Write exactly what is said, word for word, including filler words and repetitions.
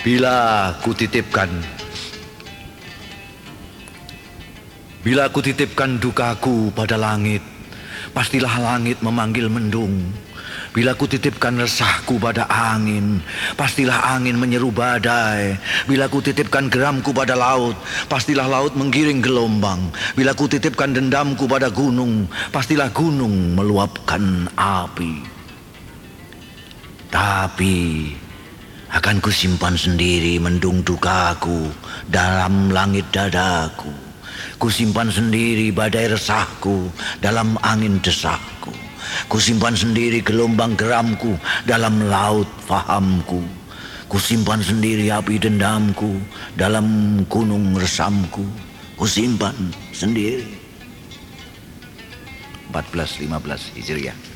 Bila kutitipkan Bila kutitipkan dukaku pada langit, pastilah langit memanggil mendung. Bila kutitipkan resahku pada angin, pastilah angin menyeru badai. Bila kutitipkan geramku pada laut, pastilah laut menggiring gelombang. Bila kutitipkan dendamku pada gunung, pastilah gunung meluapkan api. Tapi akan kusimpan sendiri mendung dukaku dalam langit dadaku. Kusimpan sendiri badai resahku dalam angin desahku. Kusimpan sendiri gelombang geramku dalam laut fahamku. Kusimpan sendiri api dendamku dalam gunung resamku. Kusimpan sendiri. empat belas lima belas Hijriah.